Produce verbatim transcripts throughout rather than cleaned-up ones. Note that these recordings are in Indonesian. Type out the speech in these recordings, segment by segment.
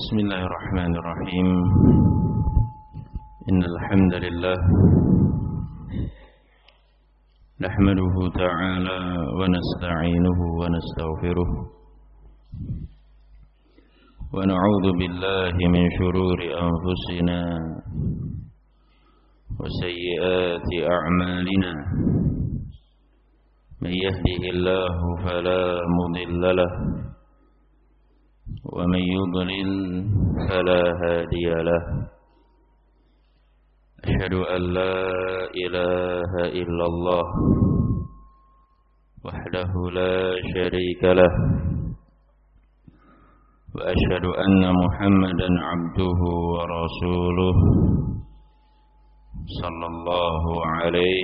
Bismillahirrahmanirrahim. Innal hamdalillah nahmaduhu ta'ala wa nasta'inuhu wa nastaghfiruh wa na'udzu billahi min shururi anfusina wa sayyiati a'malina. Man yahdihillahu fala mudilla lahu ومن يضلل فلا هادي له. أشهد أن لا إله إلا الله وحده لا شريك له وأشهد أن محمدا عبده ورسوله صلى الله عليه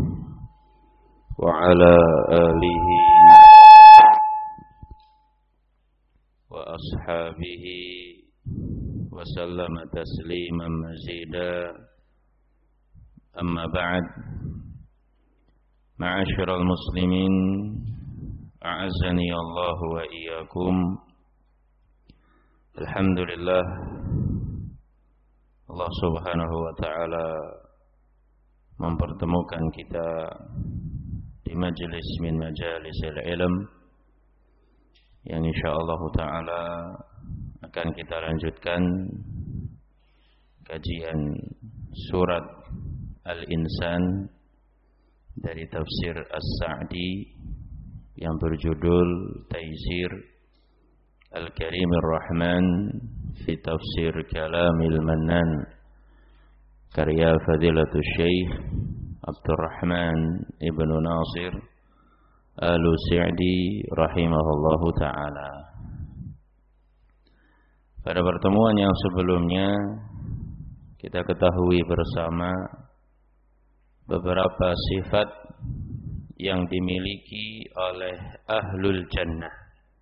وعلى آله وأصحابه وسلم تسليما مزيدا. أما بعد، معاشر المسلمين أعزني الله وإياكم. Alhamdulillah, Allah subhanahu wa ta'ala mempertemukan kita di majelis min majalisil ilm yang insyaallah ta'ala akan kita lanjutkan kajian surat Al-Insan dari tafsir As-Sa'di yang berjudul Taysir Al-Karimir Rahman fi Tafsir Kalamil Mannan, karya Fadilatul Syekh Abdurrahman Ibnu Nasir Al-Sa'di rahimahullahu ta'ala. Pada pertemuan yang sebelumnya kita ketahui bersama beberapa sifat yang dimiliki oleh ahlul jannah.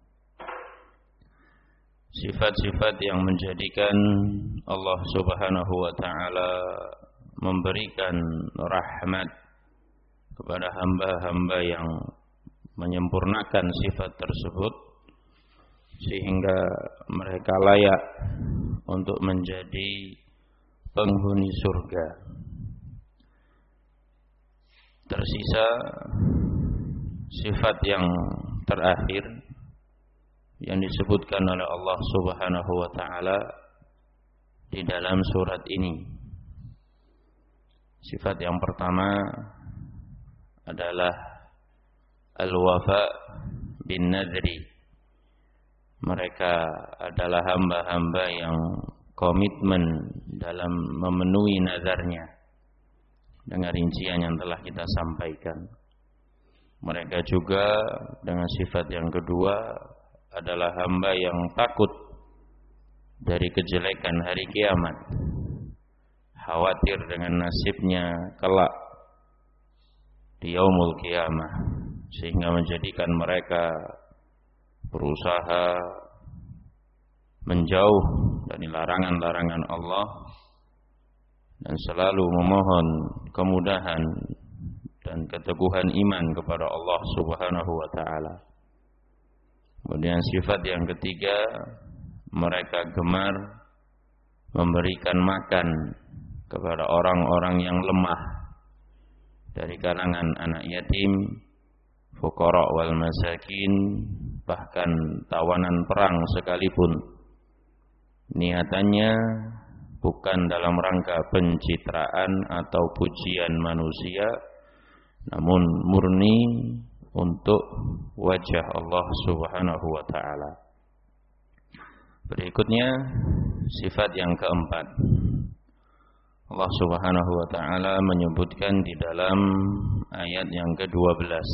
Sifat-sifat yang menjadikan Allah subhanahu wa ta'ala memberikan rahmat kepada hamba-hamba yang menyempurnakan sifat tersebut sehingga mereka layak untuk menjadi penghuni surga. Tersisa sifat yang terakhir yang disebutkan oleh Allah Subhanahu wa taala di dalam surat ini. Sifat yang pertama adalah al-wafa bin nadri. Mereka adalah hamba-hamba yang komitmen dalam memenuhi nazarnya dengan rincian yang telah kita sampaikan. Mereka juga dengan sifat yang kedua adalah hamba yang takut dari kejelekan hari kiamat, khawatir dengan nasibnya kelak di yaumul qiyamah, sehingga menjadikan mereka berusaha menjauh dari larangan-larangan Allah dan selalu memohon kemudahan dan keteguhan iman kepada Allah Subhanahu wa ta'ala. Kemudian sifat yang ketiga, mereka gemar memberikan makan kepada orang-orang yang lemah dari kalangan anak yatim, fuqara wal masakin, bahkan tawanan perang sekalipun. Niatannya bukan dalam rangka pencitraan atau pujian manusia, namun murni untuk wajah Allah Subhanahu wa ta'ala. Berikutnya sifat yang keempat, Allah Subhanahu wa ta'ala menyebutkan di dalam ayat yang kedua belas,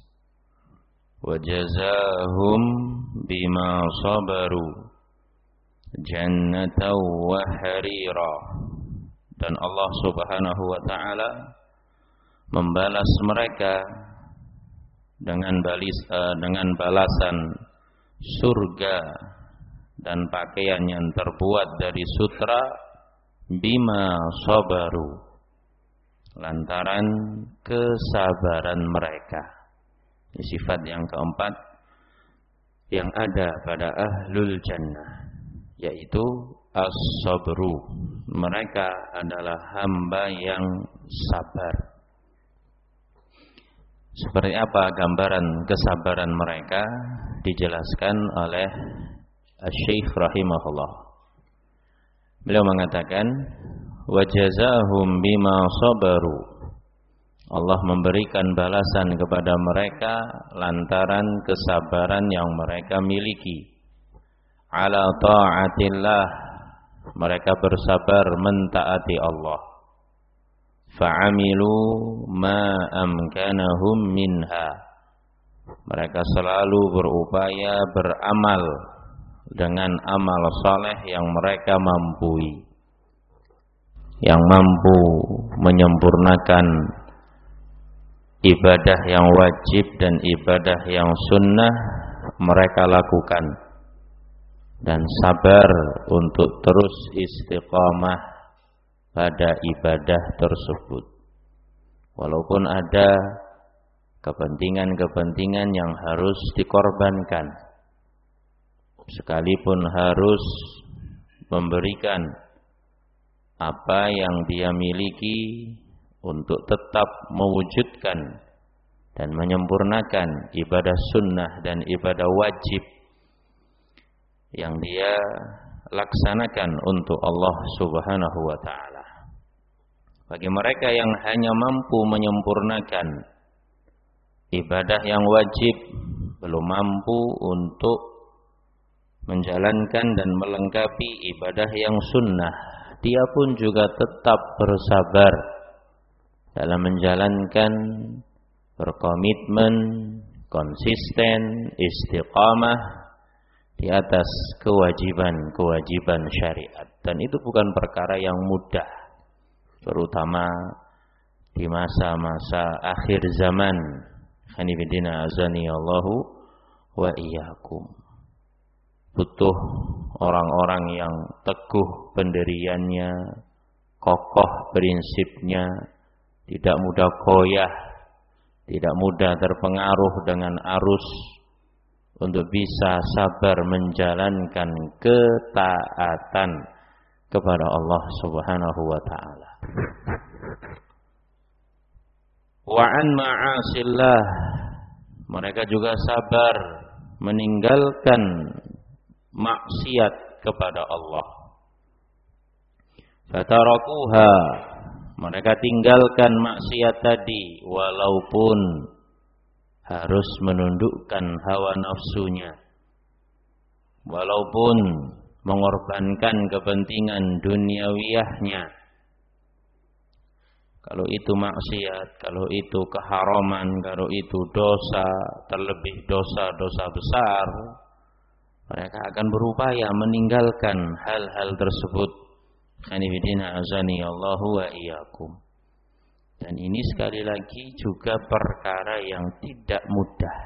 wajazahum bima sabaru jannatan wa harira. Dan Allah Subhanahu wa ta'ala membalas mereka dengan balis, uh, dengan balasan surga dan pakaian yang terbuat dari sutra bima sabaru, lantaran kesabaran mereka. Ini sifat yang keempat yang ada pada ahlul jannah. yaitu as-sabru. Mereka adalah hamba yang sabar. Seperti apa gambaran kesabaran mereka dijelaskan oleh Asy-Syaikh rahimahullah. Beliau mengatakan, wa jazaahum bima sabaru. Allah memberikan balasan kepada mereka lantaran kesabaran yang mereka miliki. Ala ta'atillah, mereka bersabar mentaati Allah. Fa'amilu ma amkanahum minha, mereka selalu berupaya beramal dengan amal saleh yang mereka mampu, yang mampu menyempurnakan ibadah yang wajib dan ibadah yang sunnah mereka lakukan, dan sabar untuk terus istiqamah pada ibadah tersebut. Walaupun ada kepentingan-kepentingan yang harus dikorbankan, sekalipun harus memberikan apa yang dia miliki untuk tetap mewujudkan dan menyempurnakan ibadah sunnah dan ibadah wajib yang dia laksanakan untuk Allah Subhanahu wa ta'ala. Bagi mereka yang hanya mampu menyempurnakan ibadah yang wajib, belum mampu untuk menjalankan dan melengkapi ibadah yang sunnah, dia pun juga tetap bersabar dalam menjalankan, berkomitmen, konsisten, istiqamah di atas kewajiban-kewajiban syariat. Dan itu bukan perkara yang mudah, terutama di masa-masa akhir zaman. Hanifidina azani Allahu wa iyyakum. Butuh orang-orang yang teguh pendiriannya, kokoh prinsipnya, tidak mudah goyah, tidak mudah terpengaruh dengan arus, untuk bisa sabar menjalankan ketaatan kepada Allah Subhanahu wa ta'ala. Wa an ma'asillah, mereka juga sabar meninggalkan maksiat kepada Allah. Fatarakuha, mereka tinggalkan maksiat tadi walaupun harus menundukkan hawa nafsunya, walaupun mengorbankan kepentingan duniawiyahnya. Kalau itu maksiat, kalau itu keharaman, kalau itu dosa, terlebih dosa-dosa besar, mereka akan berupaya meninggalkan hal-hal tersebut. Hanifidina azani Allahu wa iyyakum. Dan ini sekali lagi juga perkara yang tidak mudah.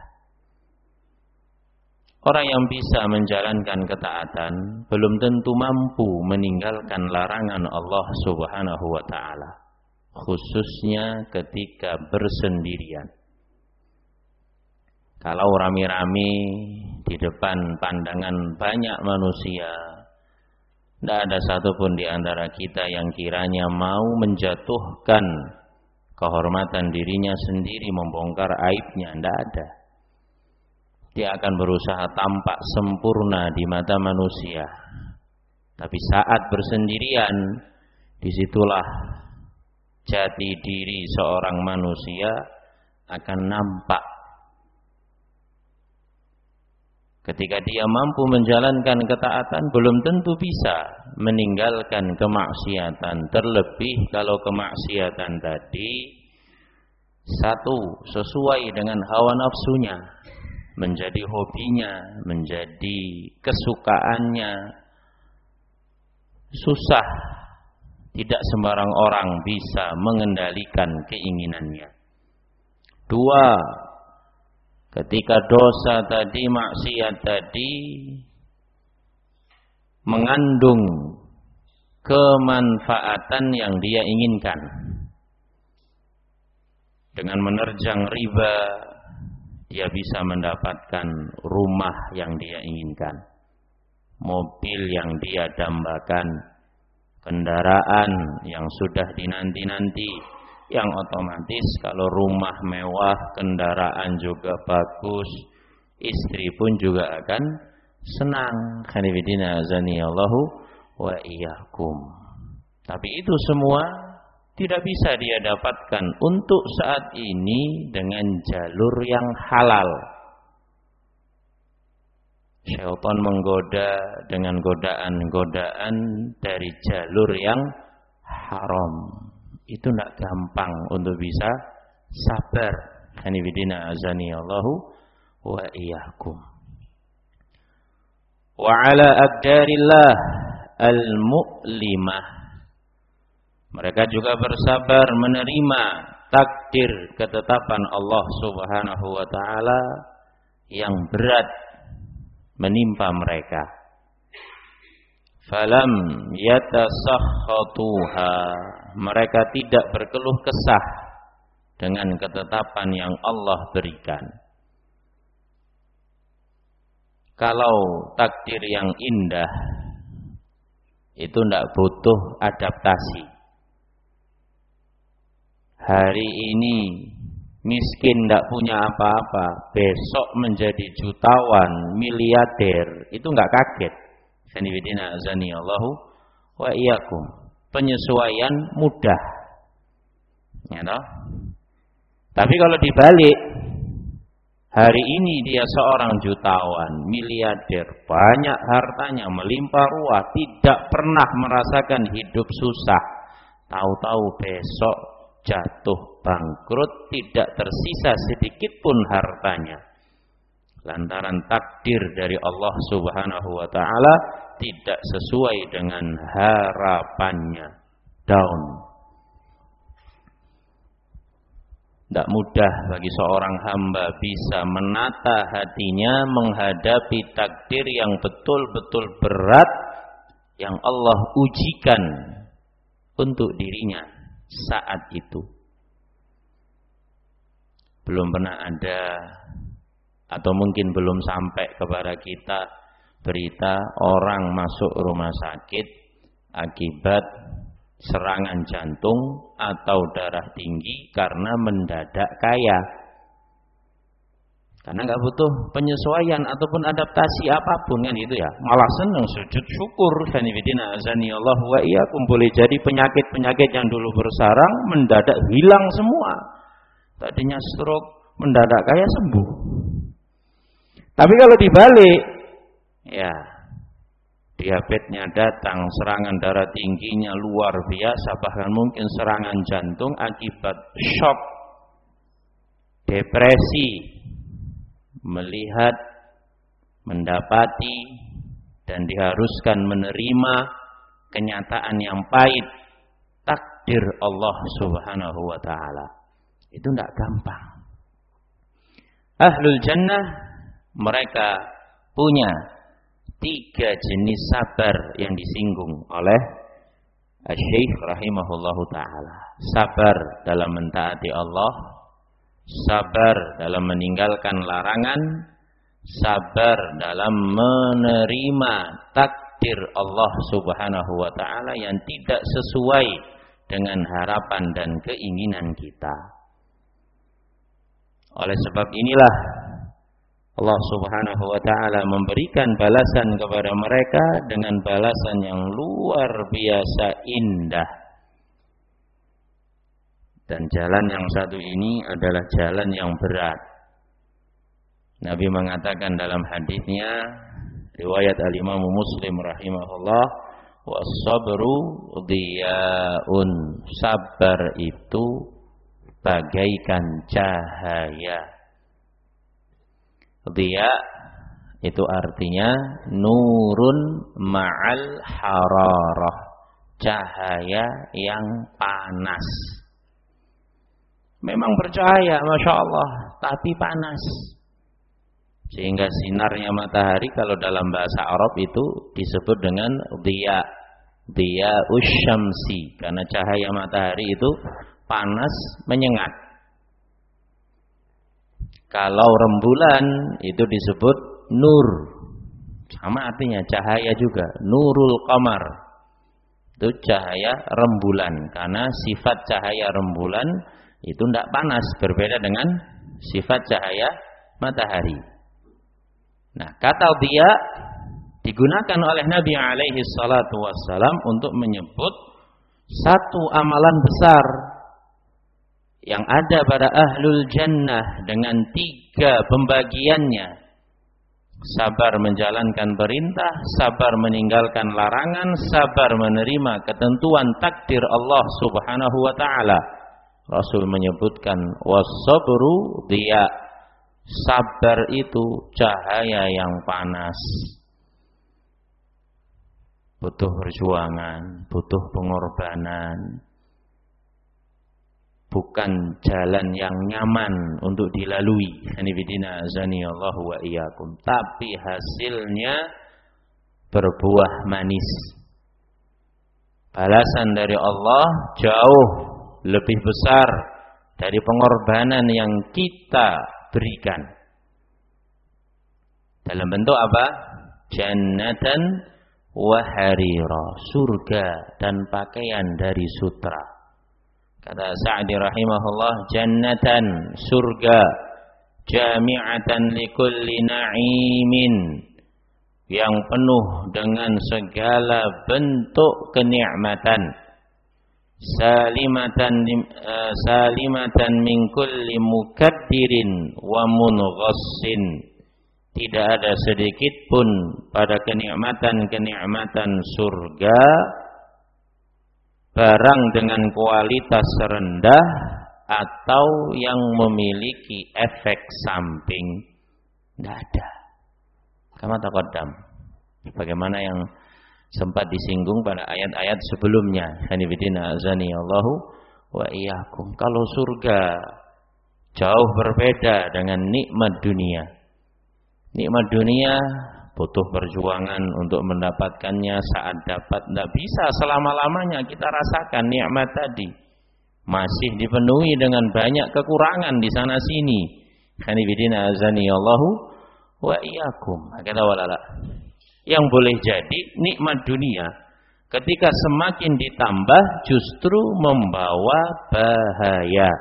Orang yang bisa menjalankan ketaatan belum tentu mampu meninggalkan larangan Allah Subhanahu wa ta'ala, khususnya ketika bersendirian. Kalau rame-rame di depan pandangan banyak manusia, tidak ada satupun di antara kita yang kiranya mau menjatuhkan kehormatan dirinya sendiri, membongkar aibnya. Tidak ada. Dia akan berusaha tampak sempurna di mata manusia. Tapi saat bersendirian, disitulah jati diri seorang manusia akan nampak. Ketika dia mampu menjalankan ketaatan, belum tentu bisa meninggalkan kemaksiatan. Terlebih kalau kemaksiatan tadi satu, sesuai dengan hawa nafsunya, menjadi hobinya, menjadi kesukaannya. Susah, tidak sembarang orang bisa mengendalikan keinginannya. Dua, ketika dosa tadi, maksiat tadi mengandung kemanfaatan yang dia inginkan. Dengan menerjang riba, dia bisa mendapatkan rumah yang dia inginkan. mobil yang dia dambakan, kendaraan yang sudah dinanti-nanti, yang otomatis kalau rumah mewah, kendaraan juga bagus, istri pun juga akan senang. Khanifidina azanillahu wa iyyakum. Tapi itu semua tidak bisa dia dapatkan untuk saat ini dengan jalur yang halal. Syaitan menggoda dengan godaan-godaan dari jalur yang haram. Itu tidak gampang untuk bisa sabar. Khanifidina azanillahu wa iyyakum. Wa ala aqdarillah al-mu'limah. Mereka juga bersabar menerima takdir ketetapan Allah Subhanahu wa taala yang berat menimpa mereka. Falam yatasakhatuha, mereka tidak berkeluh kesah dengan ketetapan yang Allah berikan. Kalau takdir yang indah itu tidak butuh adaptasi. Hari ini miskin tidak punya apa-apa, besok menjadi jutawan, miliarder, itu enggak kaget. Sanibidina azani Allahu wa iyyakum. Penyesuaian mudah. Ya toh? Tapi kalau dibalik, hari ini dia seorang jutawan, miliarder, banyak hartanya, melimpah ruah, tidak pernah merasakan hidup susah. Tahu-tahu besok jatuh bangkrut, tidak tersisa sedikit pun hartanya. Lantaran takdir dari Allah Subhanahu wa taala tidak sesuai dengan harapannya. Down. Tidak mudah bagi seorang hamba bisa menata hatinya menghadapi takdir yang betul-betul berat yang Allah ujikan untuk dirinya saat itu. Belum pernah ada atau mungkin belum sampai kepada kita berita orang masuk rumah sakit akibat serangan jantung atau darah tinggi karena mendadak kaya. Karena nggak butuh penyesuaian ataupun adaptasi apapun kan itu ya. Malah senang sujud syukur. Sanibidina azani Allah wa iyyakum. Boleh jadi penyakit-penyakit yang dulu bersarang mendadak hilang semua. Tadinya stroke, mendadak kaya sembuh. Tapi kalau dibalik, ya diabetesnya datang, serangan darah tingginya luar biasa, bahkan mungkin serangan jantung akibat shock, depresi, melihat, mendapati, dan diharuskan menerima kenyataan yang pahit, takdir Allah Subhanahu wa ta'ala. Itu tidak gampang. Ahlul jannah, mereka punya tiga jenis sabar yang disinggung oleh Asy-Syaikh rahimahullahu ta'ala. Sabar dalam mentaati Allah, sabar dalam meninggalkan larangan, sabar dalam menerima takdir Allah Subhanahu wa ta'ala yang tidak sesuai dengan harapan dan keinginan kita. Oleh sebab inilah Allah Subhanahu wa ta'ala memberikan balasan kepada mereka dengan balasan yang luar biasa indah. Dan jalan yang satu ini adalah jalan yang berat. Nabi mengatakan dalam hadisnya, riwayat al-Imam Muslim rahimahullah, was-sabru dhiyaun. Sabar itu bagaikan cahaya. Dhiya itu artinya nurun ma'al hararah, cahaya yang panas. Memang bercahaya, Masya Allah, tapi panas. Sehingga sinarnya matahari kalau dalam bahasa Arab itu disebut dengan dhiya, dhiya usyamsi, karena cahaya matahari itu panas menyengat. Kalau rembulan itu disebut nur, Sama artinya cahaya juga. Nurul qamar itu cahaya rembulan, karena sifat cahaya rembulan itu tidak panas, berbeda dengan sifat cahaya matahari. Nah, kata dia digunakan oleh Nabi alaihi salatu wassalam untuk menyebut satu amalan besar yang ada pada ahlul jannah dengan tiga pembagiannya. Sabar menjalankan perintah, sabar meninggalkan larangan, sabar menerima ketentuan takdir Allah Subhanahu wa taala. Rasul menyebutkan was-sabru diya. Sabar itu cahaya yang panas. Butuh perjuangan, butuh pengorbanan. Bukan jalan yang nyaman untuk dilalui. Hanifidina azanillahu wa iyyakum. Tapi hasilnya berbuah manis. Balasan dari Allah jauh lebih besar dari pengorbanan yang kita berikan. Dalam bentuk apa? Jannatan wa harira, surga dan pakaian dari sutra. Kata Sa'di rahimahullah, jannatan, surga, jami'atan likulli na'imin, yang penuh dengan segala bentuk kenikmatan, salimatan uh, salimatan min kulli mukaddirin wa munghassin. Tidak ada sedikit pun pada kenikmatan-kenikmatan surga barang dengan kualitas rendah atau yang memiliki efek samping. Tidak ada. Kama taqaddam. Bagaimana yang sempat disinggung pada ayat-ayat sebelumnya. Hanifidina azani Allahu wa iyyakum. Kalau surga jauh berbeda dengan nikmat dunia. Nikmat dunia butuh perjuangan untuk mendapatkannya. Saat dapat tidak bisa selama-lamanya kita rasakan nikmat tadi. Masih dipenuhi dengan banyak kekurangan di sana sini. Hanifidina azani Allahu wa iyyakum. Kata walala. Yang boleh jadi nikmat dunia ketika semakin ditambah justru membawa bahaya.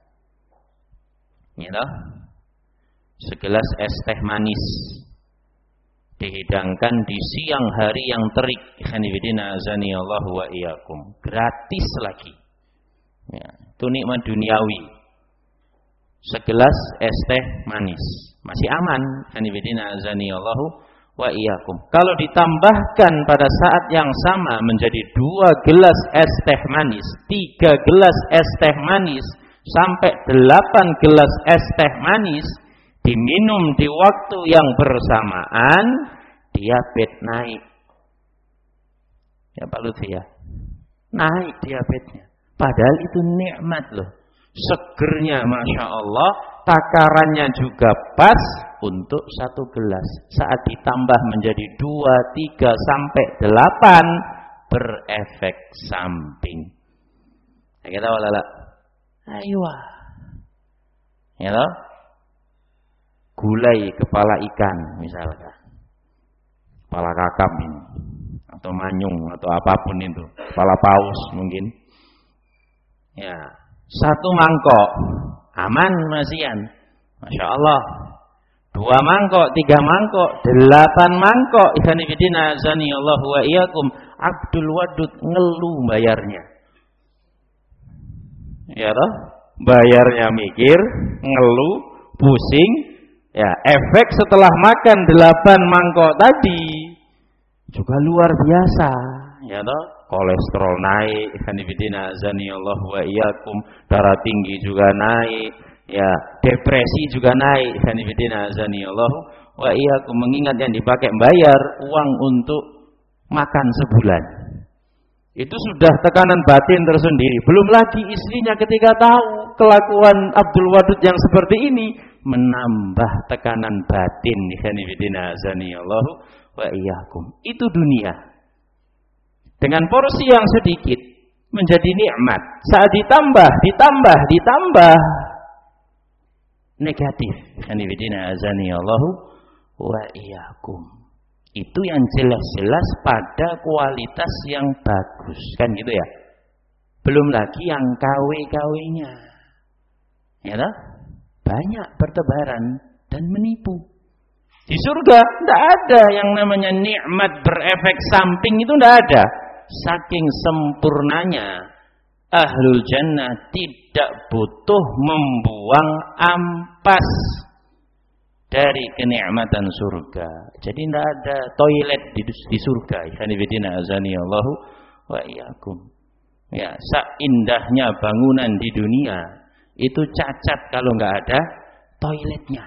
Ya, segelas es teh manis dihidangkan di siang hari yang terik, hanifidina azani Allah wa iyyakum, gratis lagi. Ya, itu nikmat duniawi. Segelas es teh manis masih aman, hanifidina azani Allah wa iyyakum. Kalau ditambahkan pada saat yang sama menjadi dua gelas es teh manis, tiga gelas es teh manis, sampai delapan gelas es teh manis, diminum di waktu yang bersamaan, diabetes naik. Ya Pak Lutfi ya, naik diabetesnya. Padahal itu nikmat loh. Segernya Masya Allah, takarannya juga pas untuk satu gelas. Saat ditambah menjadi dua, tiga, sampai delapan, berefek samping. Ya kita walala. Ayo. Ya loh. Gulai kepala ikan misalkan, kepala kakap ini, atau manyung atau apapun itu, kepala paus mungkin. Ya, satu mangkok aman masian, Masya Allah. Dua mangkok, tiga mangkok, delapan mangkok. Ikhwan fillah azani Allah wa iyyakum. Abdul Wadud ngeluh bayarnya. Ya toh, bayarnya mikir, ngeluh, pusing. Ya, efek setelah makan delapan mangkok tadi juga luar biasa. Ya toh, kolesterol naik, hanifidina azani Allah wa iyyakum, darah tinggi juga naik, ya, depresi juga naik, hanifidina azani Allah wa iyyakum. Mengingat yang dipakai bayar uang untuk makan sebulan. Itu sudah tekanan batin tersendiri. Belum lagi istrinya ketika tahu kelakuan Abdul Wadud yang seperti ini, menambah tekanan batin. Hanifidina azani Allah wa iyyakum. Itu dunia. Dengan porsi yang sedikit menjadi nikmat. Saat ditambah, ditambah, ditambah negatif. Hanifidina azani Allah wa iyyakum. Itu yang jelas-jelas pada kualitas yang bagus, kan gitu ya. Belum lagi yang K W-K W-nya. Ya toh? Banyak bertebaran dan menipu. Di surga tidak ada yang namanya nikmat berefek samping, itu tidak ada. Saking sempurnanya ahlul jannah tidak butuh membuang ampas dari kenikmatan surga. Jadi tidak ada toilet di, di surga. Ikhwanifidina azanillahu wa iyyakum. Ya, seindahnya bangunan di dunia itu cacat kalau nggak ada toiletnya.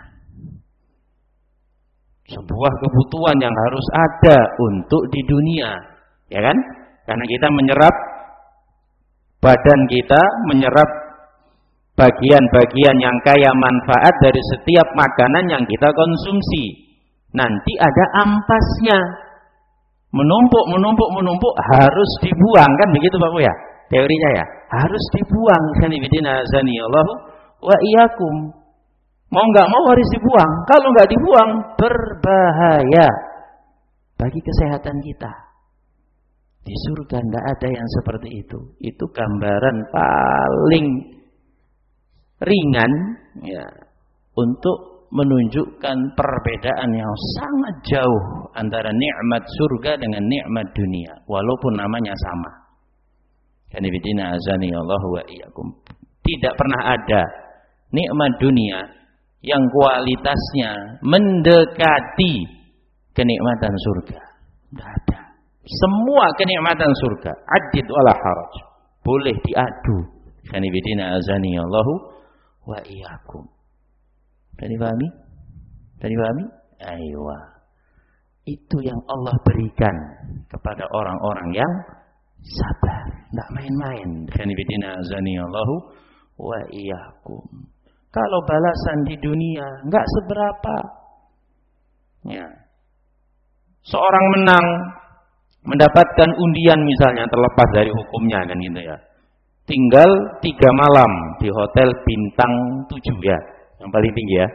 Sebuah kebutuhan yang harus ada untuk di dunia, ya kan? Karena kita menyerap badan kita, menyerap bagian-bagian yang kaya manfaat dari setiap makanan yang kita konsumsi. Nanti ada ampasnya. Menumpuk, menumpuk, menumpuk harus dibuang, kan begitu Pak Bu ya? Teorinya ya, harus dibuang. Sanibidina azanillahu wa iyyakum. Mau enggak mau harus dibuang. Kalau enggak dibuang berbahaya bagi kesehatan kita. Di surga enggak ada yang seperti itu. Itu gambaran paling ringan ya untuk menunjukkan perbedaan yang sangat jauh antara nikmat surga dengan nikmat dunia, walaupun namanya sama. Kanibidina azani Allah wa iyyakum. Tidak pernah ada nikmat dunia yang kualitasnya mendekati kenikmatan surga. Tidak ada. Semua kenikmatan surga adid wala haraj, boleh diadu. Kanibidina azani Allah wa iyyakum. Tadi pahami? Tadi pahami? Aywa. Itu yang Allah berikan kepada orang-orang yang sabar. Tidak main-main. Khanifidina azanillahu wa iyyakum. Kalau balasan di dunia enggak seberapa. Ya. Seorang menang mendapatkan undian misalnya, terlepas dari hukumnya kan gitu ya. Tinggal tiga malam di hotel bintang tujuh ya. Yang paling tinggi ya.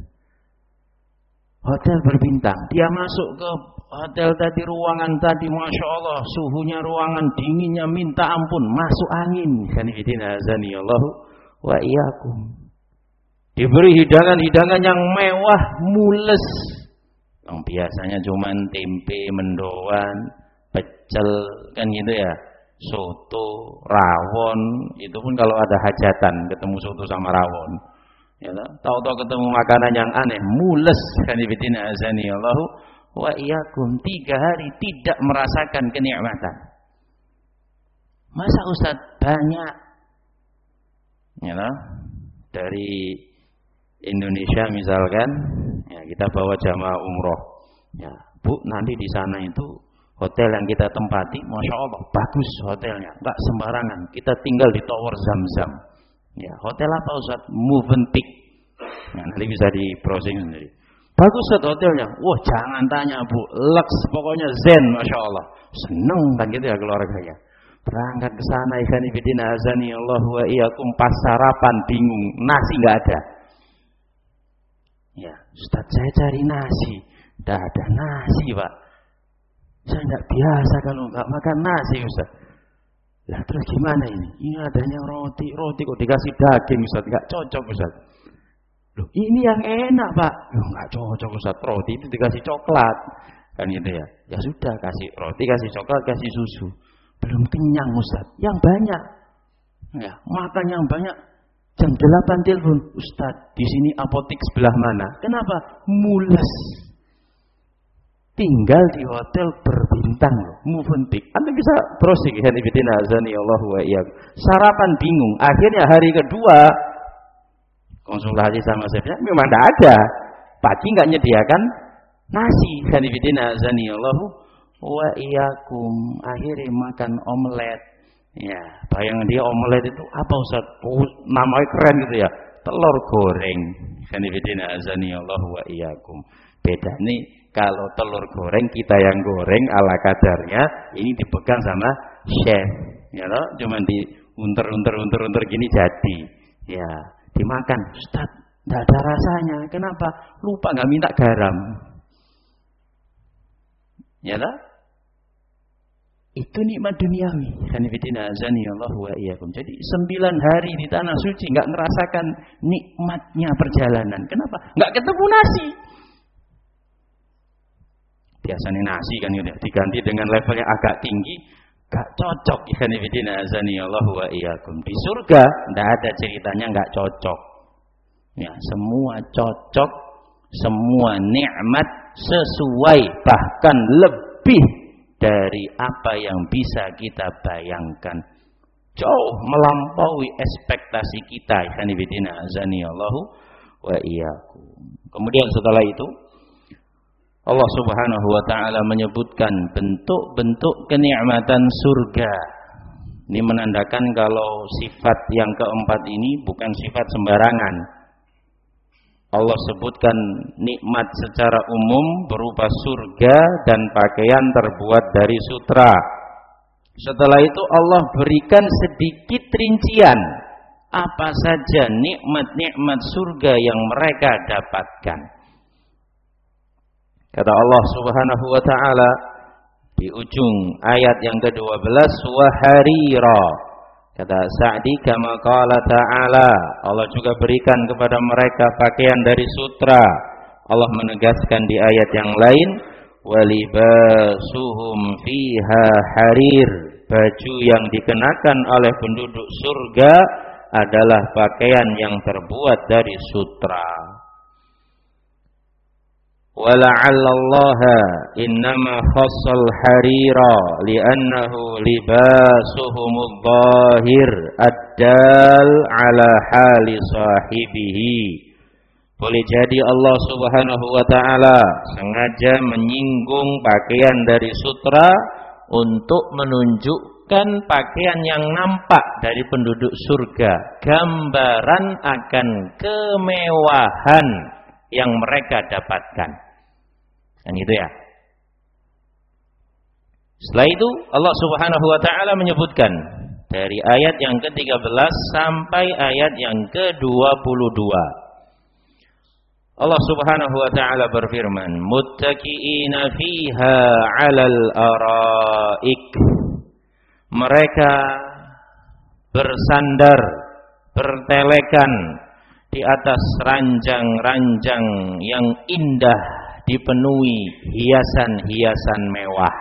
Hotel berbintang. Dia masuk ke hotel tadi, ruangan tadi, masya Allah, suhunya ruangan dinginnya minta ampun, masuk angin. Kanifidina azanillahu wa iyyakum. Diberi hidangan-hidangan yang mewah, mules. Yang biasanya cuman tempe, mendoan, pecel, kan gitu ya. Soto, rawon, itu pun kalau ada hajatan ketemu soto sama rawon. Ya, tahu-tahu ketemu makanan yang aneh, mules. Kanifidina azanillahu wa iyyakum. Tiga hari tidak merasakan kenikmatan. Masa Ustaz banyak? Ya, dari Indonesia misalkan, ya, kita bawa jamaah umroh. Ya, Bu, nanti di sana itu hotel yang kita tempati, masya Allah bagus hotelnya, nggak sembarangan. Kita tinggal di Tower Zamzam. Ya, hotel apa Ustaz? Movenpick. Nah, nanti bisa di browsing sendiri. Bagus Ustaz hotelnya. Wah, jangan tanya Bu, lux pokoknya zen, masya Allah. Seneng kan gitu ya keluarganya. Berangkat ke sana, ikhwan fillah azani Allah wa iyyakum, pas sarapan bingung, nasi nggak ada. Ya, Ustaz saya cari nasi, tidak ada nasi Pak. Saya tidak biasa kalau nggak makan nasi Ustaz. Lah terus gimana ini? Ini adanya roti, roti kok dikasih daging Ustaz, nggak cocok Ustaz. Loh, ini yang enak Pak. Loh, nggak cocok Ustaz, roti itu dikasih coklat. Kan gitu ya. Ya sudah, kasih roti, kasih coklat, kasih susu. Belum kenyang Ustaz. Yang banyak. Ya, makan yang banyak. Jam delapan telepon, Ustaz, di sini apotek sebelah mana? Kenapa? Mules. Tinggal di hotel berbintang loh, Movenpick. Anda bisa browsing ya, ibadina azani Allah wa iyyakum. Sarapan bingung. Akhirnya hari kedua konsultasi sama chefnya memang tidak ada. Pagi nggak nyediakan nasi. Ibadina azani Allah wa iyyakum. Akhirnya makan omelet. Ya, bayang dia omelet itu apa Ustaz? Oh, namanya keren gitu ya. Telur goreng. Ibadina azani Allah wa iyyakum. Beda nih, kalau telur goreng kita yang goreng ala kadarnya, ini dipegang sama chef, ya loh, cuman diunter-unter-unter-unter gini jadi, ya dimakan, Ustaz, tidak ada rasanya, kenapa? Lupa nggak minta garam. Ya lah? Itu nikmat duniawi. Hanifidina azani Allah wa iyyakum. Jadi sembilan hari di tanah suci enggak merasakan nikmatnya perjalanan. Kenapa? Enggak ketemu nasi. Biasanya nasi kan udah diganti dengan levelnya agak tinggi, enggak cocok. Hanifidina azani Allah wa iyyakum. Di surga enggak ada ceritanya enggak cocok. Ya, semua cocok, semua nikmat sesuai, bahkan lebih dari apa yang bisa kita bayangkan. Jauh melampaui ekspektasi kita. Hanifidina azani Allahu wa iyyakum. Kemudian setelah itu Allah Subhanahu wa taala menyebutkan bentuk-bentuk kenikmatan surga. Ini menandakan kalau sifat yang keempat ini bukan sifat sembarangan. Allah sebutkan nikmat secara umum berupa surga dan pakaian terbuat dari sutra. Setelah itu Allah berikan sedikit rincian apa saja nikmat-nikmat surga yang mereka dapatkan. Kata Allah Subhanahu wa taala di ujung ayat yang kedua belas, wa harira. Kata Sa'di, kama qala ta'ala, Allah juga berikan kepada mereka pakaian dari sutra. Allah menegaskan di ayat yang lain, walibasuhum fiha harir. Baju yang dikenakan oleh penduduk surga adalah pakaian yang terbuat dari sutra. Wala'allallaha innama khassal harira li'annahu libasuhumul zahir addal ala hali sahibihi. Boleh jadi Allah Subhanahu wa taala sengaja menyinggung pakaian dari sutra untuk menunjukkan pakaian yang nampak dari penduduk surga, gambaran akan kemewahan yang mereka dapatkan. Kan gitu ya. Setelah itu Allah Subhanahu wa taala menyebutkan dari ayat yang ke tiga belas sampai ayat yang ke dua puluh dua. Allah Subhanahu wa taala berfirman, muttaqiina fiha 'alal araik. Mereka bersandar, bertelekan di atas ranjang-ranjang yang indah dipenuhi hiasan-hiasan mewah.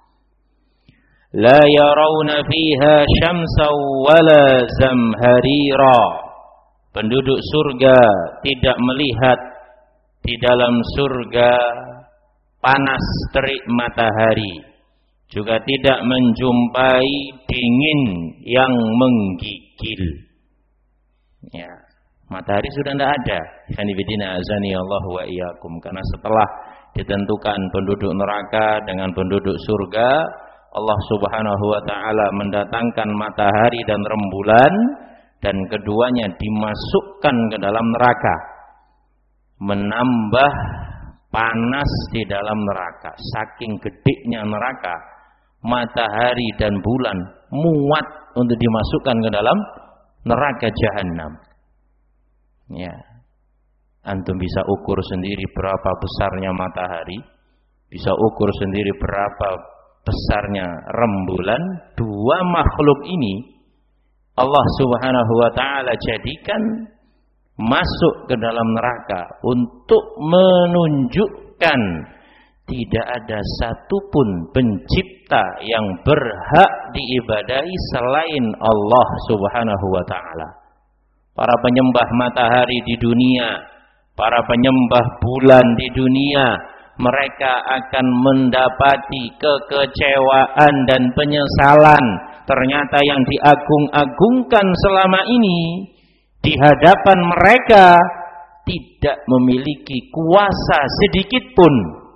La yarawna fiha syamsan wala zamharira. Penduduk surga tidak melihat di dalam surga panas terik matahari, juga tidak menjumpai dingin yang menggigil. Ya, matahari sudah tidak ada. Hanifidina azani Allah wa iyyakum. Karena setelah ditentukan penduduk neraka dengan penduduk surga, Allah Subhanahu wa taala mendatangkan matahari dan rembulan, dan keduanya dimasukkan ke dalam neraka, menambah panas di dalam neraka. Saking gedenya neraka, matahari dan bulan muat untuk dimasukkan ke dalam neraka jahanam. Ya, antum bisa ukur sendiri berapa besarnya matahari, bisa ukur sendiri berapa besarnya rembulan. Dua makhluk ini Allah Subhanahu wa taala jadikan masuk ke dalam neraka untuk menunjukkan tidak ada satupun pencipta yang berhak diibadahi selain Allah Subhanahu wa taala. Para penyembah matahari di dunia, para penyembah bulan di dunia, mereka akan mendapati kekecewaan dan penyesalan. Ternyata yang diagung-agungkan selama ini di hadapan mereka tidak memiliki kuasa sedikit pun,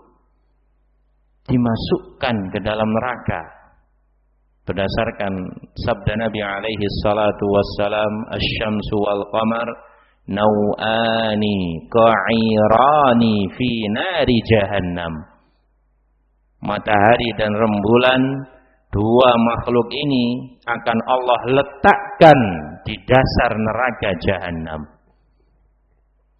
dimasukkan ke dalam neraka. Berdasarkan sabda Nabi alaihi salatu wassalam, asy-syamsu wal qamar nau'ani ka'irani fi nari jahannam. Matahari dan rembulan, dua makhluk ini akan Allah letakkan di dasar neraka jahanam.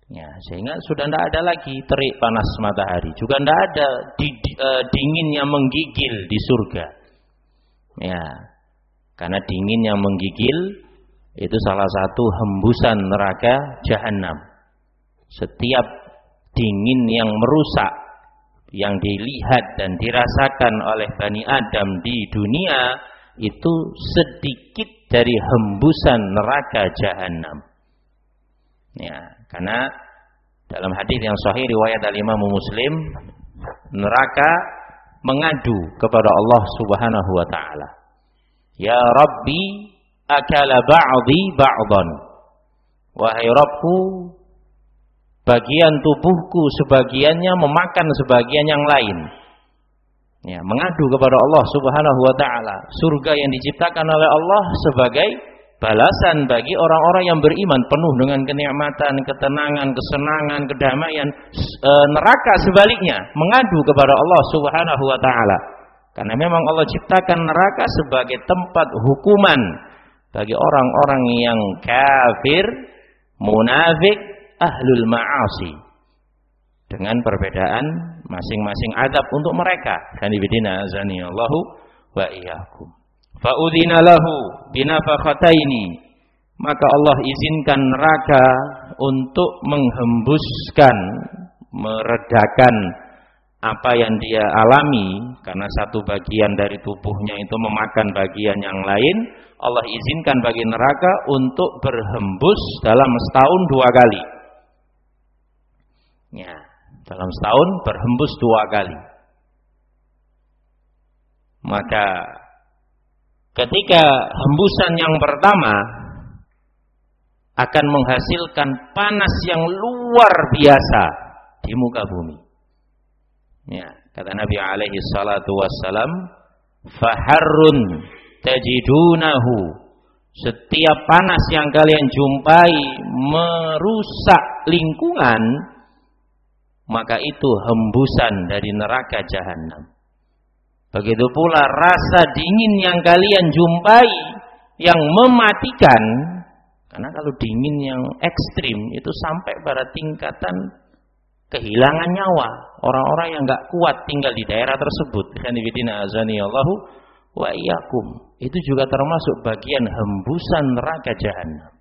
Ya, sehingga sudah tidak ada lagi terik panas matahari, juga tidak ada di, di, uh, dingin yang menggigil di surga. Ya, karena dingin yang menggigil itu salah satu hembusan neraka jahanam. Setiap dingin yang merusak yang dilihat dan dirasakan oleh Bani Adam di dunia itu sedikit dari hembusan neraka jahanam. Ya, karena dalam hadis yang sahih riwayat al-Imam Muslim, neraka mengadu kepada Allah Subhanahu wa taala. Ya Rabbi, akala ba'dhi ba'dhan. Wahai Rabbku, bagian tubuhku sebagiannya memakan sebagian yang lain. Ya, mengadu kepada Allah Subhanahu wa taala. Surga yang diciptakan oleh Allah sebagai balasan bagi orang-orang yang beriman, penuh dengan kenikmatan, ketenangan, kesenangan, kedamaian. E, neraka sebaliknya mengadu kepada Allah Subhanahu wa taala. Karena memang Allah ciptakan neraka sebagai tempat hukuman bagi orang-orang yang kafir, munafik, ahlul ma'asi. Dengan perbedaan masing-masing adab untuk mereka. Hanibidina azanillahu wa iyyakum. Fa'udhina lahu binafakhataini, maka Allah izinkan neraka untuk menghembuskan, meredakan apa yang dia alami, karena satu bagian dari tubuhnya itu memakan bagian yang lain. Allah izinkan bagi neraka untuk berhembus dalam setahun dua kali. Ya, dalam setahun berhembus dua kali. Maka ketika hembusan yang pertama akan menghasilkan panas yang luar biasa di muka bumi. Ya, kata Nabi alaihi salatu wassalam, faharrun tajidunahu, setiap panas yang kalian jumpai merusak lingkungan, maka itu hembusan dari neraka jahanam. Begitu pula rasa dingin yang kalian jumpai yang mematikan, karena kalau dingin yang ekstrim itu sampai pada tingkatan kehilangan nyawa, orang-orang yang enggak kuat tinggal di daerah tersebut. Hanifidina azanillahu wa iyyakum. Itu juga termasuk bagian hembusan neraka jahanam.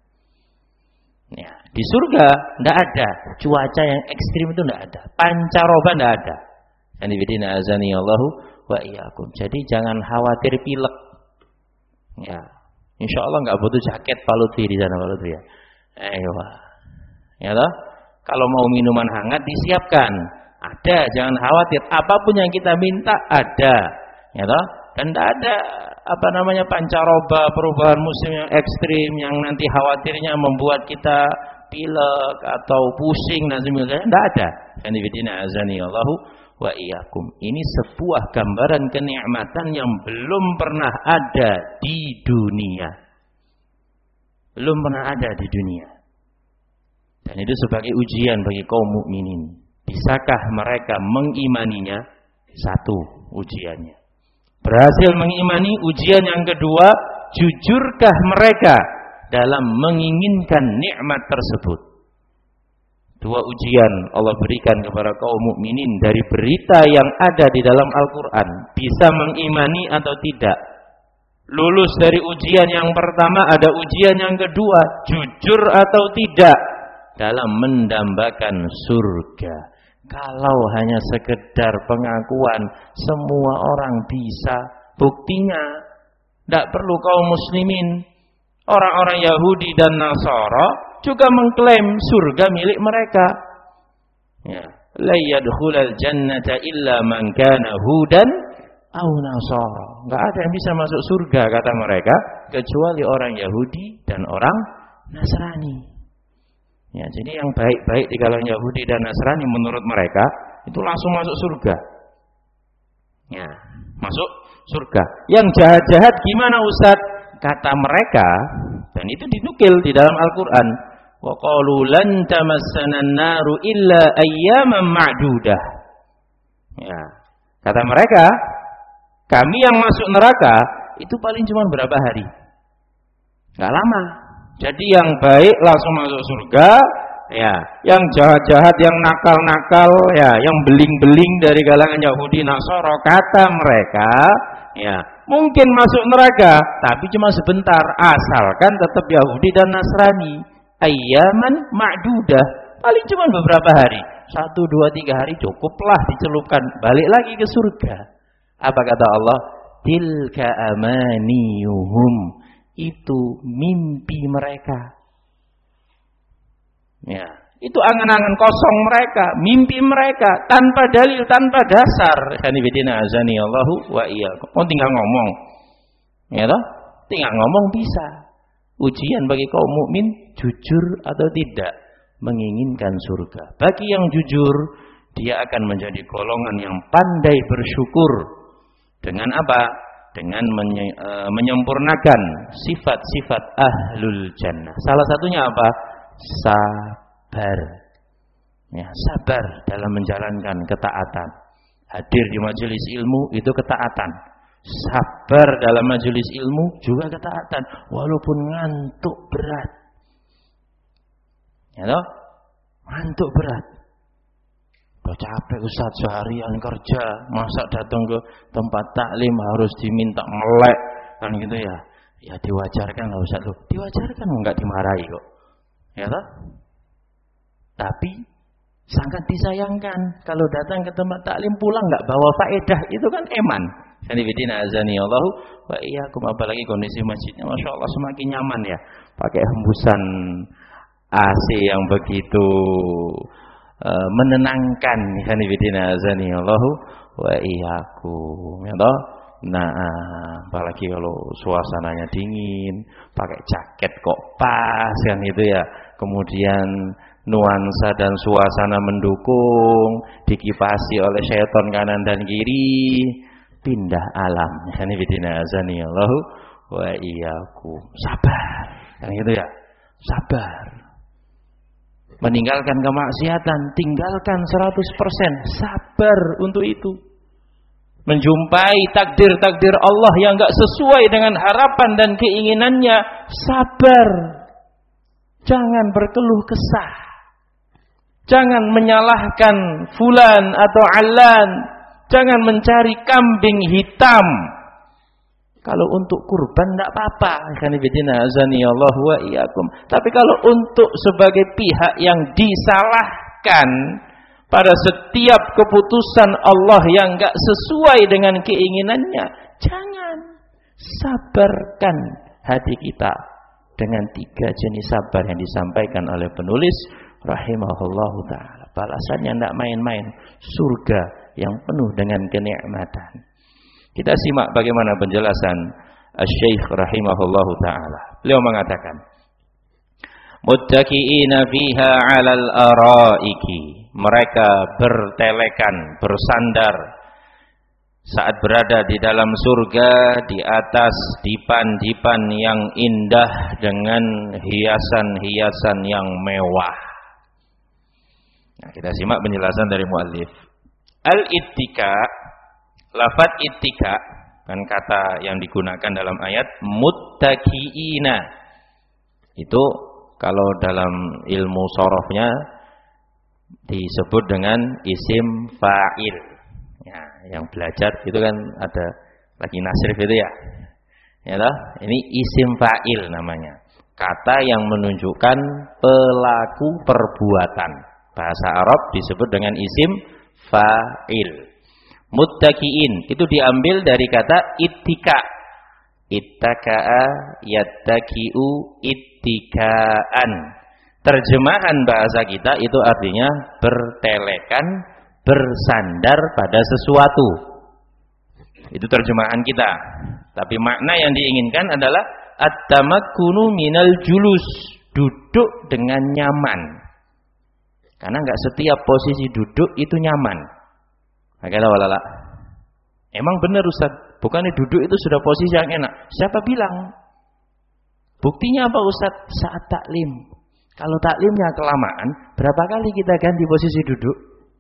Ya, di surga tidak ada cuaca yang ekstrim, itu tidak ada, pancaroba tidak ada. Hanifidina azanillahu wa iyyakum. Jadi jangan khawatir pilek. Ya, insya Allah nggak butuh jaket Pak Lutfi di sana, Pak Lutfi ya. Ayo, ya toh. Kalau mau minuman hangat disiapkan, ada. Jangan khawatir. Apapun yang kita minta ada, ya toh. Dan tidak ada apa namanya pancaroba, perubahan musim yang ekstrim yang nanti khawatirnya membuat kita pilek atau pusing dan sebagainya. Tidak ada. Hanifidina azanillahu wa iyyakum. Ini sebuah gambaran kenikmatan yang belum pernah ada di dunia. Belum pernah ada di dunia. Dan itu sebagai ujian bagi kaum mukminin. Bisakah mereka mengimaninya? Satu ujiannya. Berhasil mengimani. Ujian yang kedua, jujurkah mereka dalam menginginkan nikmat tersebut? Dua ujian Allah berikan kepada kaum mukminin dari berita yang ada di dalam Al-Quran. Bisa mengimani atau tidak. Lulus dari ujian yang pertama, ada ujian yang kedua. Jujur atau tidak dalam mendambakan surga. Kalau hanya sekedar pengakuan, semua orang bisa. Buktinya, tidak perlu kaum muslimin. Orang-orang Yahudi dan Nasara juga mengklaim surga milik mereka. Ya, la yadkhulul jannata illa man kana hudan aw nasara. Enggak ada yang bisa masuk surga kata mereka kecuali orang Yahudi dan orang Nasrani. Ya, jadi yang baik-baik di kalangan Yahudi dan Nasrani menurut mereka itu langsung masuk surga. Ya, masuk surga. Yang jahat-jahat gimana Ustaz? Kata mereka, dan itu dinukil di dalam Al-Quran, wa qalu lan tamassana an-naru illa ayyaman ma'dudah. Ya, kata mereka, kami yang masuk neraka itu paling cuma berapa hari, nggak lama. Jadi yang baik langsung masuk surga, ya, yang jahat-jahat, yang nakal-nakal, ya, yang beling-beling dari kalangan Yahudi Nasara, kata mereka, ya, mungkin masuk neraka, tapi cuma sebentar, asalkan tetap Yahudi dan Nasrani. Ayyaman ma'dudah, paling cuma beberapa hari, satu, dua, tiga hari cukuplah dicelupkan, balik lagi ke surga. Apa kata Allah? Tilka amaniyuhum, itu mimpi mereka. Ya, itu angan-angan kosong mereka, mimpi mereka, tanpa dalil, tanpa dasar. Hanifidina azani Allahu wa iyyakum. Oh, tinggal ngomong, ya toh? Tinggal ngomong bisa. Ujian bagi kaum mukmin, jujur atau tidak menginginkan surga. Bagi yang jujur, dia akan menjadi golongan yang pandai bersyukur. Dengan apa? Dengan menye, e, menyempurnakan sifat-sifat ahlul jannah. Salah satunya apa? Sabar. Ya, sabar dalam menjalankan ketaatan. Hadir di majelis ilmu itu ketaatan. Sabar dalam majelis ilmu juga ketaatan, walaupun ngantuk berat. Ya toh? Ngantuk berat. Udah capek Ustaz seharian kerja, masa datang ke tempat taklim harus diminta melek kan gitu ya. Ya diwajarkan lah Ustaz loh. Diwajarkan enggak dimarahi kok. Ya toh? Tapi sangat disayangkan kalau datang ke tempat taklim pulang enggak bawa faedah, itu kan eman. Sanibidina azani Allahu wa iyyakum. Apalagi kondisi masjidnya Masya Allah semakin nyaman ya, pakai hembusan A C yang begitu uh, menenangkan. Sanibidina azani Allahu wa iyyakum, ya toh. Nah, apalagi kalau suasananya dingin, pakai jaket kok pas kan itu ya. Kemudian nuansa dan suasana mendukung, dikipasi oleh syaitan kanan dan kiri, pindah alam. Hanifidina azani Allahu wa iyyakum. Sabar. Kan gitu ya. Sabar. Meninggalkan kemaksiatan, tinggalkan seratus persen. Sabar untuk itu. Menjumpai takdir-takdir Allah yang enggak sesuai dengan harapan dan keinginannya, sabar. Jangan berkeluh kesah. Jangan menyalahkan fulan atau alan. Jangan mencari kambing hitam. Kalau untuk kurban tidak apa-apa. Tapi kalau untuk sebagai pihak yang disalahkan pada setiap keputusan Allah yang enggak sesuai dengan keinginannya, jangan. Sabarkan hati kita dengan tiga jenis sabar yang disampaikan oleh penulis rahimahullahu ta'ala. Balasannya tidak main-main. Surga yang penuh dengan kenikmatan. Kita simak bagaimana penjelasan Asy-Syaikh rahimahullahu ta'ala. Beliau mengatakan, muttaqiina fiha 'alal araiki. Mereka bertelekan, bersandar saat berada di dalam surga di atas dipan-dipan yang indah dengan hiasan-hiasan yang mewah. Nah, kita simak penjelasan dari muallif. Al-ittika, lafaz ittika kan kata yang digunakan dalam ayat muttaqiina. Itu kalau dalam ilmu sharafnya disebut dengan isim fa'il. Ya, yang belajar itu kan ada lagi nasrif itu ya. Ya toh? Ini isim fa'il namanya. Kata yang menunjukkan pelaku perbuatan. Bahasa Arab disebut dengan isim fa'il. Muttaqiin itu diambil dari kata ittika. Ittaka'a yattaki'u ittika'an. Terjemahan bahasa kita itu artinya bertelekan, bersandar pada sesuatu. Itu terjemahan kita. Tapi makna yang diinginkan adalah at-tamakkunu minal julus, duduk dengan nyaman. Karena enggak setiap posisi duduk itu nyaman. Kata walala. Emang benar Ustaz, bukannya duduk itu sudah posisi yang enak? Siapa bilang? Buktinya apa Ustaz? Saat taklim. Kalau taklimnya kelamaan, berapa kali kita ganti posisi duduk?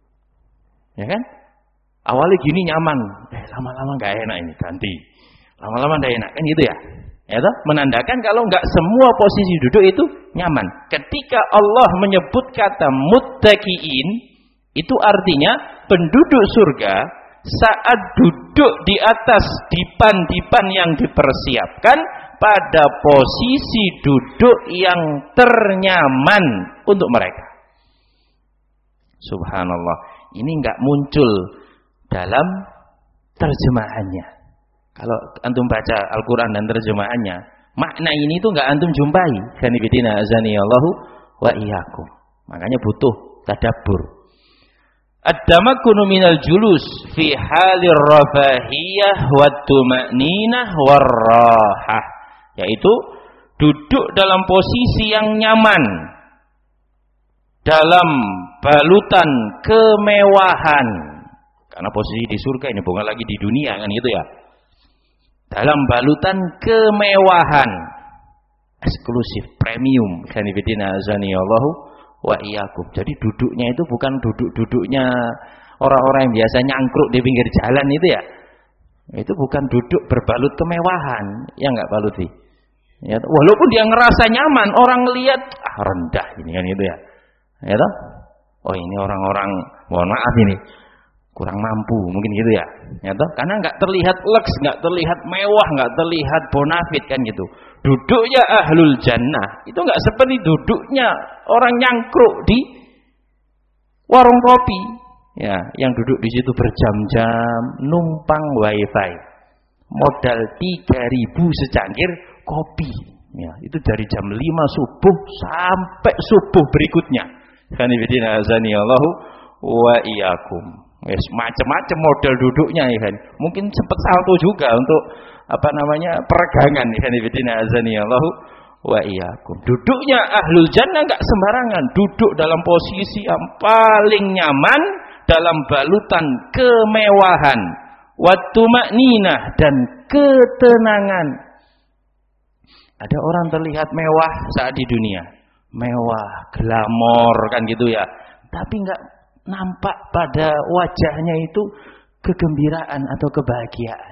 Ya kan? Awalnya gini nyaman, eh lama-lama enggak enak ini, ganti. Lama-lama enggak enak, kan gitu ya? Ya toh? Menandakan kalau enggak semua posisi duduk itu nyaman. Ketika Allah menyebut kata muttaqiin, itu artinya penduduk surga saat duduk di atas dipan-dipan yang dipersiapkan pada posisi duduk yang ternyaman untuk mereka. Subhanallah, ini enggak muncul dalam terjemahannya. Kalau antum baca Al-Quran dan terjemahannya, makna ini tuh enggak antum jumpai. Khanifidina azaniyallahu wa iyyakum. Makanya butuh tadabbur. Ad-damakkunu minal julus fi halir rafahiyah wa tuma'ninah warrahah, yaitu duduk dalam posisi yang nyaman dalam balutan kemewahan. Karena posisi di surga ini bukan lagi di dunia kan gitu ya. Dalam balutan kemewahan eksklusif, premium. Khanifidina azaniyallahu wa iyyakum. Jadi duduknya itu bukan duduk-duduknya orang-orang yang biasa nyangkruk di pinggir jalan itu ya. Itu bukan duduk berbalut kemewahan, ya enggak baluti. Ya, walaupun dia ngerasa nyaman, orang lihat ah rendah ini kan itu ya. Ya toh? Oh ini orang-orang mohon maaf ini kurang mampu mungkin gitu ya. Ya toh? Karena enggak terlihat leks, enggak terlihat mewah, enggak terlihat bonafit kan gitu. Duduknya ahlul jannah itu enggak seperti duduknya orang nyangkruk di warung kopi. Ya, yang duduk di situ berjam-jam numpang wifi. Modal tiga ribu secangkir kopi. Ya, itu dari jam lima subuh sampai subuh berikutnya. Khanifidina azaniyallahu wa iyyakum. Wes macam-macam model duduknya ya kan. Mungkin sempat salto juga untuk apa namanya peregangan ya khanifidina azaniyallahu wa iyyakum. Duduknya ahlul jannah enggak sembarangan, duduk dalam posisi yang paling nyaman dalam balutan kemewahan, wattuma'ninah dan ketenangan. Ada orang terlihat mewah saat di dunia, mewah, glamor kan gitu ya. Tapi enggak nampak pada wajahnya itu kegembiraan atau kebahagiaan.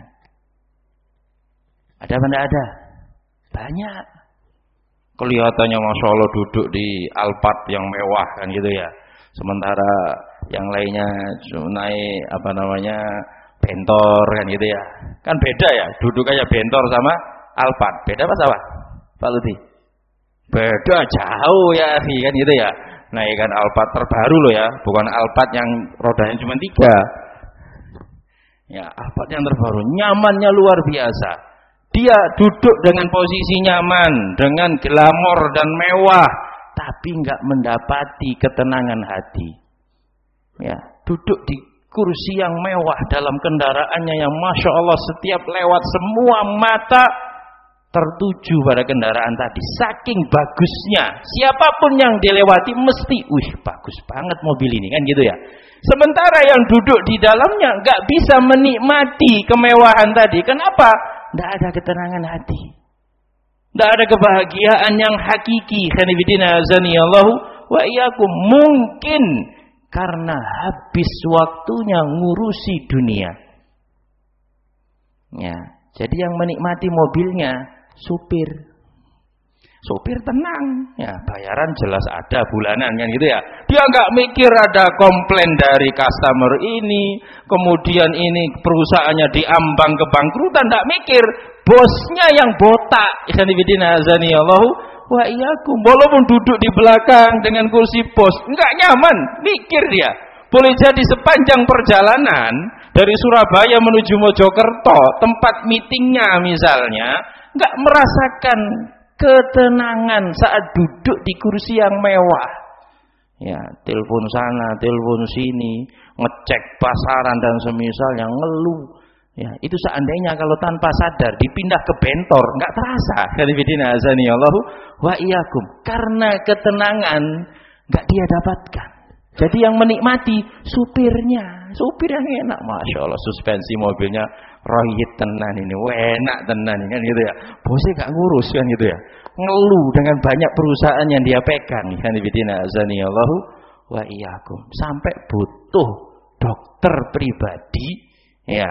Ada apa enggak ada? Banyak. Kelihatannya Masya Allah duduk di Alphard yang mewah kan gitu ya. Sementara yang lainnya naik apa namanya Bentor kan gitu ya. Kan beda ya, duduknya Bentor sama Alphard. Beda apa sama? Pak Lutfi? Beda jauh ya kan gitu ya. Naikkan Alphard terbaru loh ya, bukan Alphard yang rodanya cuma tiga. Ya, Alphard yang terbaru, nyamannya luar biasa. Dia duduk dengan posisi nyaman, dengan glamor dan mewah, tapi enggak mendapati ketenangan hati. Ya, duduk di kursi yang mewah dalam kendaraannya yang Masya Allah setiap lewat semua mata tertuju pada kendaraan tadi. Saking bagusnya, siapapun yang dilewati mesti, wih bagus banget mobil ini kan gitu ya. Sementara yang duduk di dalamnya enggak bisa menikmati kemewahan tadi. Kenapa? Enggak ada ketenangan hati. Enggak ada kebahagiaan yang hakiki. Khanifidina azaniyallahu wa iyyakum. Mungkin karena habis waktunya ngurusi dunia. Ya, jadi yang menikmati mobilnya supir. Supir tenang, ya bayaran jelas ada bulanan kan gitu ya. Dia nggak mikir ada komplain dari customer ini, kemudian ini perusahaannya diambang kebangkrutan, nggak mikir. Bosnya yang botak. Ikhwanifidina azaniyallahu wa iyyakum. Walaupun duduk di belakang dengan kursi bos, nggak nyaman, mikir dia. Boleh jadi sepanjang perjalanan dari Surabaya menuju Mojokerto, tempat meetingnya misalnya, nggak merasakan ketenangan saat duduk di kursi yang mewah. Ya, telepon sana, telepon sini, ngecek pasaran dan semisal yang ngeluh. Ya, itu seandainya kalau tanpa sadar dipindah ke Bentor, enggak terasa. Khanifidina azaniyallahu wa iyyakum. Karena ketenangan enggak dia dapatkan. Jadi yang menikmati supirnya, supir yang enak, Masya Allah, suspensi mobilnya royit tenan ini, enak tenan ini kan gitu ya. Bosnya gak ngurus kan gitu ya. Ngeluh dengan banyak perusahaan yang dia pegang. Khanifidina azaniyallahu wa iyyakum. Sampai butuh dokter pribadi, ya,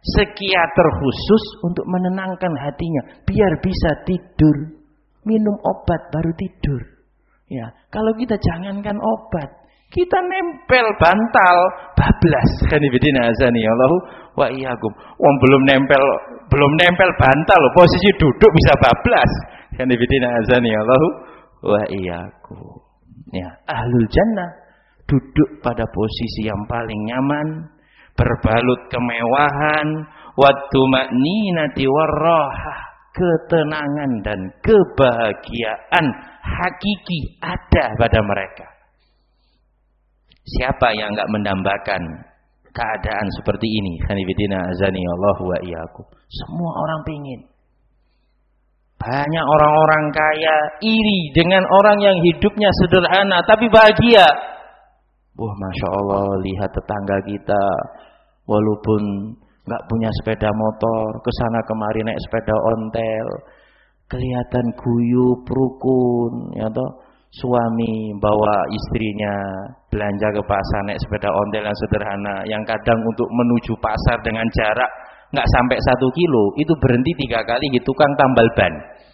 psikiater khusus untuk menenangkan hatinya biar bisa tidur. Minum obat baru tidur. Ya, kalau kita jangankan obat, kita nempel bantal bablas. Kan ibidina azani Allahu wa iyyakum. Wong belum nempel belum nempel bantal loh, posisi duduk bisa bablas. Kan ibidina azani Allahu wa iyyakum. Ya, ahlul jannah duduk pada posisi yang paling nyaman, berbalut kemewahan, wattuma'ninati warrahah, ketenangan dan kebahagiaan hakiki ada pada mereka. Siapa yang enggak mendambakan keadaan seperti ini? Hanifidina azani Allah wa iyyakum. Semua orang pingin. Banyak orang-orang kaya iri dengan orang yang hidupnya sederhana tapi bahagia. Wah, masya Allah, lihat tetangga kita walaupun nggak punya sepeda motor, kesana kemari naik sepeda ontel, kelihatan guyup rukun, ya toh. Suami bawa istrinya belanja ke pasar naik sepeda ontel yang sederhana, yang kadang untuk menuju pasar dengan jarak nggak sampai satu kilo, itu berhenti tiga kali di tukang tambal ban.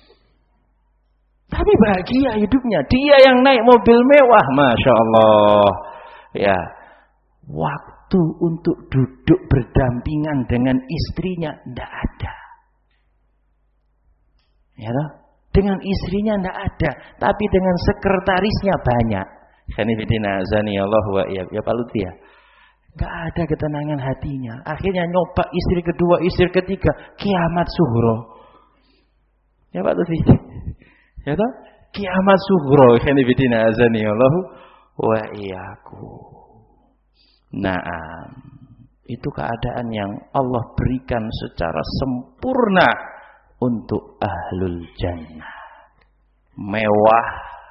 Tapi bahagia hidupnya, dia yang naik mobil mewah, masya Allah. Ya, waktu untuk duduk berdampingan dengan istrinya tidak ada. Ya toh? Dengan istrinya tidak ada, tapi dengan sekretarisnya banyak. Khanifidina azani Allah wa iya. Ya Pak Lutfi ya. Enggak ada ketenangan hatinya. Akhirnya nyoba istri kedua, istri ketiga, kiamat sughra. Ya Pak Lutfi. Ya toh? Kiamat sughra. Khanifidina azani Allah wa iyyaku. Naam. Itu keadaan yang Allah berikan secara sempurna untuk ahlul jannah. Mewah,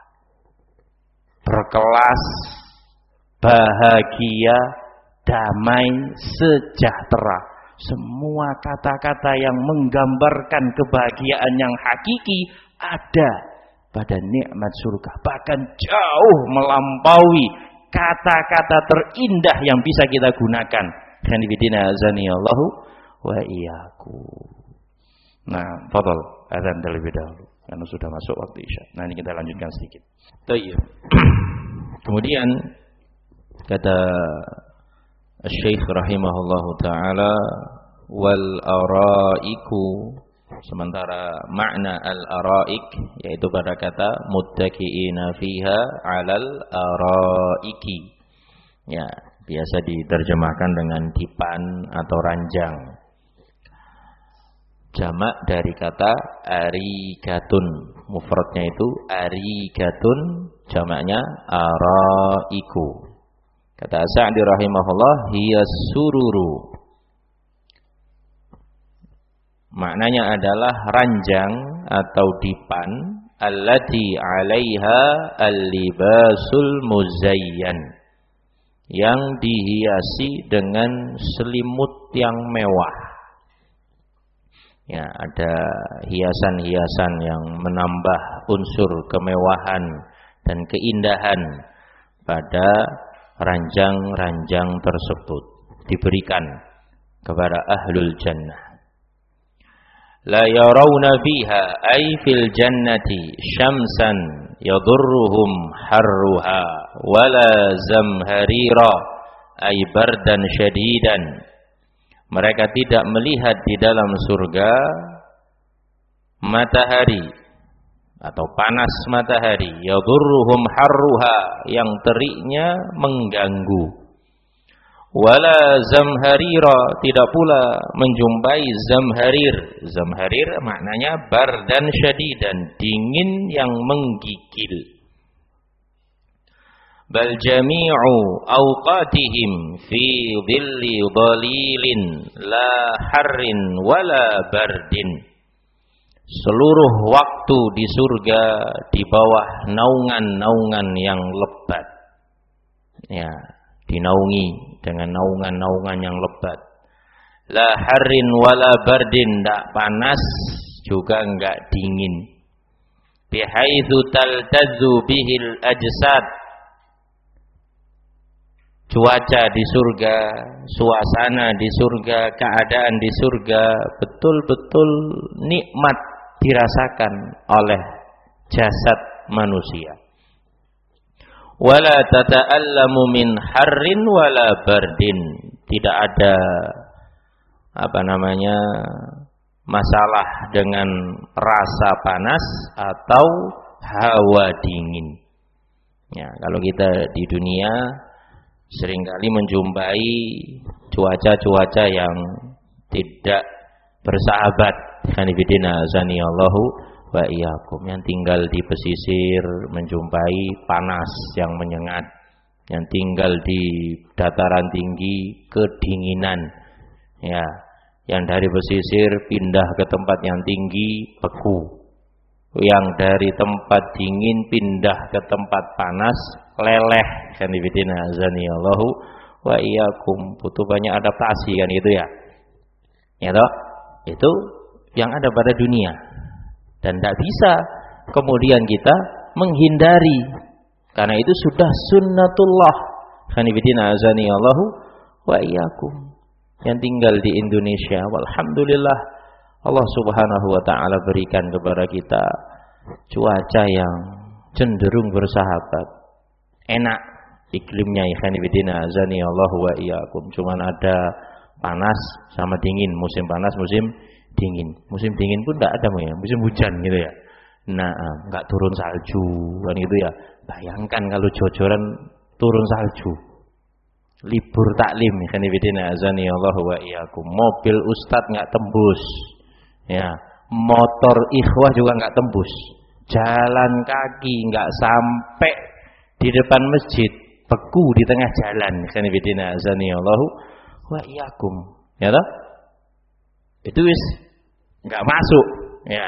berkelas, bahagia, damai, sejahtera. Semua kata-kata yang menggambarkan kebahagiaan yang hakiki ada pada nikmat surga. Bahkan jauh melampaui kata-kata terindah yang bisa kita gunakan. Khanifidina azani Allahu wa iyyakum. Nah, fadhal azan terlebih dahulu karena sudah masuk waktu Isya. Nah, ini kita lanjutkan sedikit. Baik. Kemudian kata Syekh rahimahullahu taala wal araiku, sementara makna al araik yaitu pada kata muttaqiina fiha 'alal araiki. Ya, biasa diterjemahkan dengan dipan atau ranjang. Jamak dari kata arigatun, mufradnya itu arigatun, jamaknya araiku. Kata Sa'di rahimahullah, hiya sururu. Maknanya adalah ranjang atau dipan allati 'alaiha al-libasul muzayyan, yang dihiasi dengan selimut yang mewah. Ya, ada hiasan-hiasan yang menambah unsur kemewahan dan keindahan pada ranjang-ranjang tersebut diberikan kepada ahlul jannah. La yarawna fiha ay fil jannati syamsan yadurruhum harruha wala zamharira ay bardan syadidan. Mereka tidak melihat di dalam surga matahari atau panas matahari, yadurruhum harruha, yang teriknya mengganggu. Wala zamharira, tidak pula menjumpai zamharir. Zamharir maknanya bardan syadidan, dingin yang menggigil. Bal jami'u awqatihim fi dhilli dhalilin la harrin wala bardin. Seluruh waktu di surga di bawah naungan-naungan yang lebat. Ya, dinaungi dengan naungan-naungan yang lebat. La harrin wala bardin, tidak panas juga enggak dingin. Bihaitsu taltazzu bihil ajsad, cuaca di surga, suasana di surga, keadaan di surga betul-betul nikmat dirasakan oleh jasad manusia. Wala tata'allamu min harrin wala bardin. Tidak ada apa namanya masalah dengan rasa panas atau hawa dingin. Ya, kalau kita di dunia seringkali menjumpai cuaca-cuaca yang tidak bersahabat. Hanifidina azanillahu wa iyyakum, yang tinggal di pesisir menjumpai panas yang menyengat, yang tinggal di dataran tinggi kedinginan, ya, yang dari pesisir pindah ke tempat yang tinggi beku, yang dari tempat dingin pindah ke tempat panas leleh. Hanifidina azanillahu wa iyyakum, butuh banyak adaptasi kan itu ya, ya toh, itu yang ada pada dunia. Dan tidak bisa kemudian kita menghindari, karena itu sudah sunnatullah. Hanifidina azanillahu wa iyyakum, yang tinggal di Indonesia, walhamdulillah Allah subhanahu wa ta'ala berikan kepada kita cuaca yang cenderung bersahabat, enak iklimnya. Hanifidina azanillahu wa iyyakum, cuman ada panas sama dingin, musim panas, musim dingin. Musim dingin pun tidak ada ya, musim hujan gitu ya. Nah, enggak turun salju kan gitu ya. Bayangkan kalau jojoran turun salju. Libur taklim, hanifidina azanillahu wa iyyakum. Mobil ustaz enggak tembus. Ya, motor ikhwah juga enggak tembus. Jalan kaki enggak sampai di depan masjid, beku di tengah jalan. Hanifidina azanillahu wa iyyakum. Ya toh? Itu wis enggak masuk ya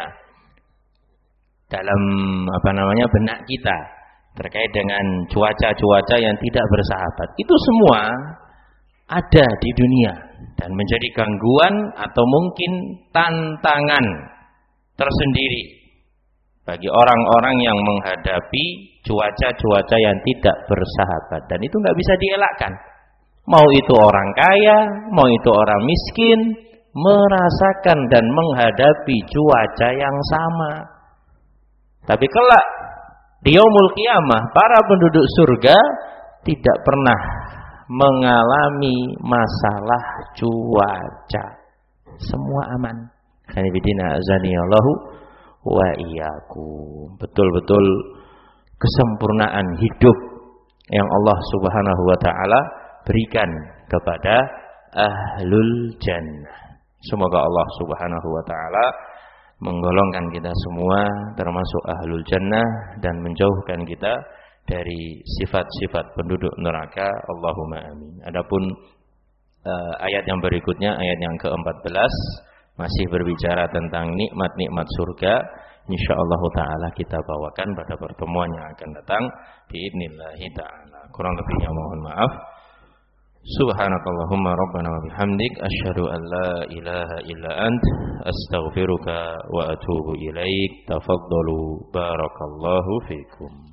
dalam apa namanya benak kita terkait dengan cuaca-cuaca yang tidak bersahabat. Itu semua ada di dunia dan menjadi gangguan atau mungkin tantangan tersendiri bagi orang-orang yang menghadapi cuaca-cuaca yang tidak bersahabat, dan itu enggak bisa dielakkan. Mau itu orang kaya, mau itu orang miskin, merasakan dan menghadapi cuaca yang sama. Tapi kelak di yaumul qiyamah, para penduduk surga tidak pernah mengalami masalah cuaca. Semua aman. Hanifidina azanillahu wa iyyakum. Betul-betul kesempurnaan hidup yang Allah Subhanahu wa taala berikan kepada ahlul jannah. Semoga Allah Subhanahu wa taala menggolongkan kita semua termasuk ahlul jannah dan menjauhkan kita dari sifat-sifat penduduk neraka. Allahumma amin. Adapun uh, ayat yang berikutnya, ayat yang keempat belas, masih berbicara tentang nikmat-nikmat surga. Insyaallah taala kita bawakan pada pertemuan yang akan datang biidznillah taala. Kurang lebihnya mohon maaf. Subhanakallahumma rabbana wa bihamdik asyhadu an la ilaha illa ant astaghfiruka wa atubu ilaik. Tafaddalu barakallahu fikum.